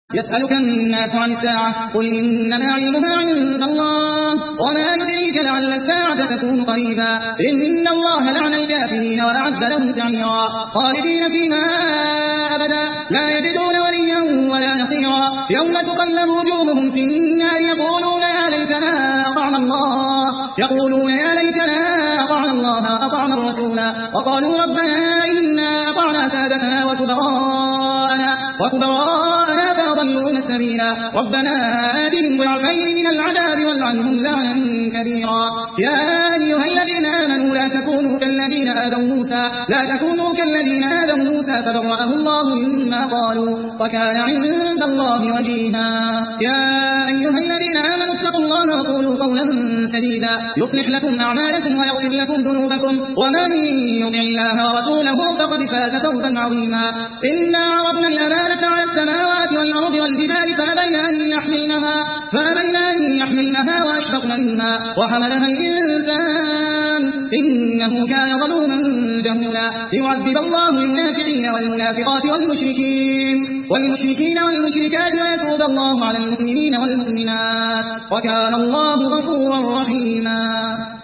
يسألك الناس عن الساعة قل إنما علمها عند الله وما يدريك لعل الساعة تكون قريبا إن الله لعن الكافرين وأعد لهم سعيرا خالدين فيها أبدا لا يجدون وليا ولا نصيرا يوم تقلب وجوههم في النار يقولون يا ليتنا أطعنا الله أطعنا الرسولا وقالوا ربنا إنا أطعنا سادتنا وكبراءنا فأضلونا السبيلا ربنا آتهم ضعفين من العذاب والعنهم لعنا كبيرا يا أيها الذين آمنوا لا تكونوا كالذين آذوا موسى فبرأه الله مما قالوا وكان عند الله وجيها يا أيها الذين آمنوا اتقوا الله وقولوا قولا سديدا يصلح لكم أعمالكم ويغفر لكم ذنوبكم ومن يطع الله ورسوله فقد فاز فوزا عظيما إنا عرضنا الأمانة على السماوات والأرض والجبال فأبين أن يحملنها وأشفقن منها وحملها الإنسان إنه كان ظلوما جهولا ليعذب الله المنافقين والمنافقات والمشركين والمشركات ويتوب الله على المؤمنين والمؤمنات وكان الله غفورا رحيما.